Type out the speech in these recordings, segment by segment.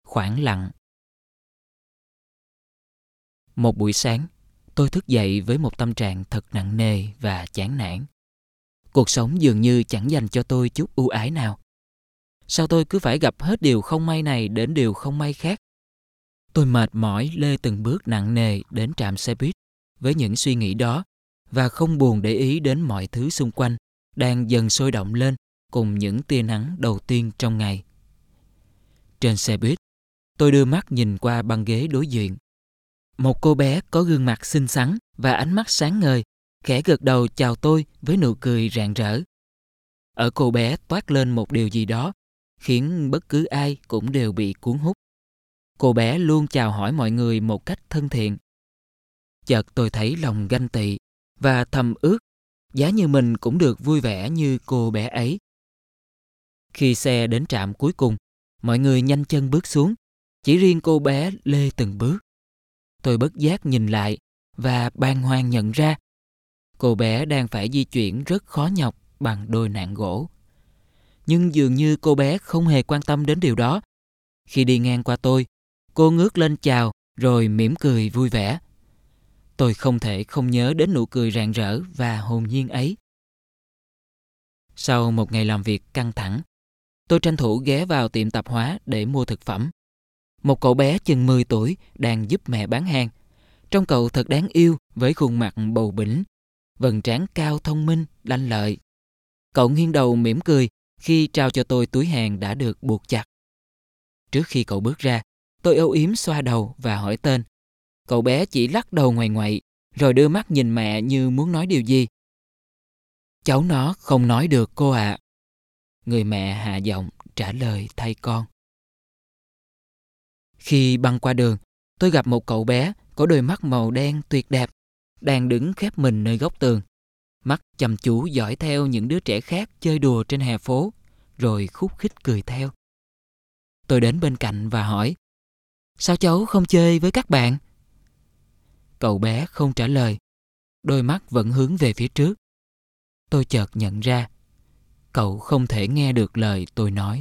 Khoảng lặng. Một buổi sáng, tôi thức dậy với một tâm trạng thật nặng nề và chán nản. Cuộc sống dường như chẳng dành cho tôi chút ưu ái nào. Sao tôi cứ phải gặp hết điều không may này đến điều không may khác? Tôi mệt mỏi lê từng bước nặng nề đến trạm xe buýt với những suy nghĩ đó và không buồn để ý đến mọi thứ xung quanh đang dần sôi động lên cùng những tia nắng đầu tiên trong ngày. Trên xe buýt, tôi đưa mắt nhìn qua băng ghế đối diện. Một cô bé có gương mặt xinh xắn và ánh mắt sáng ngời, khẽ gật đầu chào tôi với nụ cười rạng rỡ. Ở cô bé toát lên một điều gì đó, khiến bất cứ ai cũng đều bị cuốn hút. Cô bé luôn chào hỏi mọi người một cách thân thiện. Chợt tôi thấy lòng ganh tị và thầm ước, giá như mình cũng được vui vẻ như cô bé ấy. Khi xe đến trạm cuối cùng, mọi người nhanh chân bước xuống, chỉ riêng cô bé lê từng bước. Tôi bất giác nhìn lại và bàng hoàng nhận ra cô bé đang phải di chuyển rất khó nhọc bằng đôi nạng gỗ. Nhưng dường như cô bé không hề quan tâm đến điều đó. Khi đi ngang qua tôi, cô ngước lên chào rồi mỉm cười vui vẻ. Tôi không thể không nhớ đến nụ cười rạng rỡ và hồn nhiên ấy. Sau một ngày làm việc căng thẳng, tôi tranh thủ ghé vào tiệm tạp hóa để mua thực phẩm. Một cậu bé chừng 10 tuổi đang giúp mẹ bán hàng. Trông cậu thật đáng yêu với khuôn mặt bầu bĩnh, vầng trán cao thông minh, lanh lợi. Cậu nghiêng đầu mỉm cười khi trao cho tôi túi hàng đã được buộc chặt. Trước khi cậu bước ra, tôi âu yếm xoa đầu và hỏi tên. Cậu bé chỉ lắc đầu ngoại ngoại, rồi đưa mắt nhìn mẹ như muốn nói điều gì. Cháu nó không nói được cô ạ. Người mẹ hạ giọng trả lời thay con. Khi băng qua đường, tôi gặp một cậu bé có đôi mắt màu đen tuyệt đẹp, đang đứng khép mình nơi góc tường. Mắt chăm chú dõi theo những đứa trẻ khác chơi đùa trên hè phố, rồi khúc khích cười theo. Tôi đến bên cạnh và hỏi, sao cháu không chơi với các bạn? Cậu bé không trả lời, đôi mắt vẫn hướng về phía trước. Tôi chợt nhận ra, cậu không thể nghe được lời tôi nói.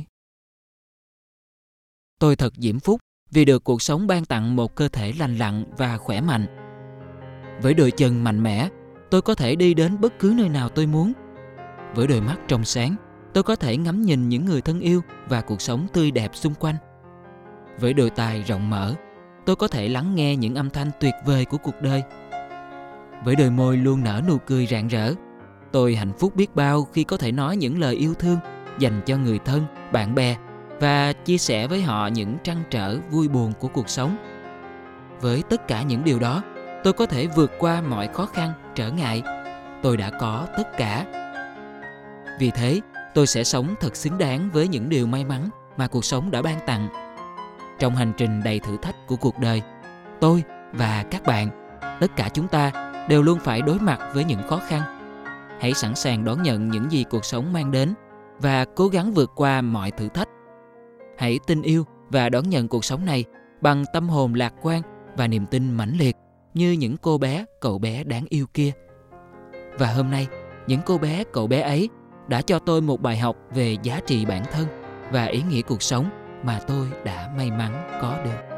Tôi thật diễm phúc vì được cuộc sống ban tặng một cơ thể lành lặn và khỏe mạnh. Với đôi chân mạnh mẽ, tôi có thể đi đến bất cứ nơi nào tôi muốn. Với đôi mắt trong sáng, tôi có thể ngắm nhìn những người thân yêu và cuộc sống tươi đẹp xung quanh. Với đôi tai rộng mở, tôi có thể lắng nghe những âm thanh tuyệt vời của cuộc đời. Với đôi môi luôn nở nụ cười rạng rỡ, tôi hạnh phúc biết bao khi có thể nói những lời yêu thương dành cho người thân, bạn bè và chia sẻ với họ những trăn trở vui buồn của cuộc sống. Với tất cả những điều đó, tôi có thể vượt qua mọi khó khăn, trở ngại. Tôi đã có tất cả. Vì thế, tôi sẽ sống thật xứng đáng với những điều may mắn mà cuộc sống đã ban tặng. Trong hành trình đầy thử thách của cuộc đời, tôi và các bạn, tất cả chúng ta đều luôn phải đối mặt với những khó khăn. Hãy sẵn sàng đón nhận những gì cuộc sống mang đến và cố gắng vượt qua mọi thử thách. Hãy tin yêu và đón nhận cuộc sống này bằng tâm hồn lạc quan và niềm tin mãnh liệt như những cô bé, cậu bé đáng yêu kia. Và hôm nay, những cô bé, cậu bé ấy đã cho tôi một bài học về giá trị bản thân và ý nghĩa cuộc sống mà tôi đã may mắn có được.